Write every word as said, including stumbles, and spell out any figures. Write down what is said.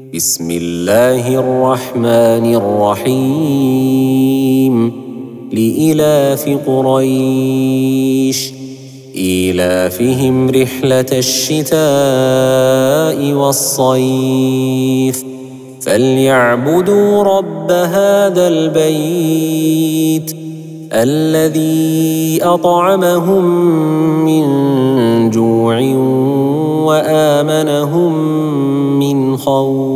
بسم الله الرحمن الرحيم لإلاف قريش إيلافهم رحلة الشتاء والصيف فليعبدوا رب هذا البيت الذي أطعمهم من جوع وآمنهم من خوف.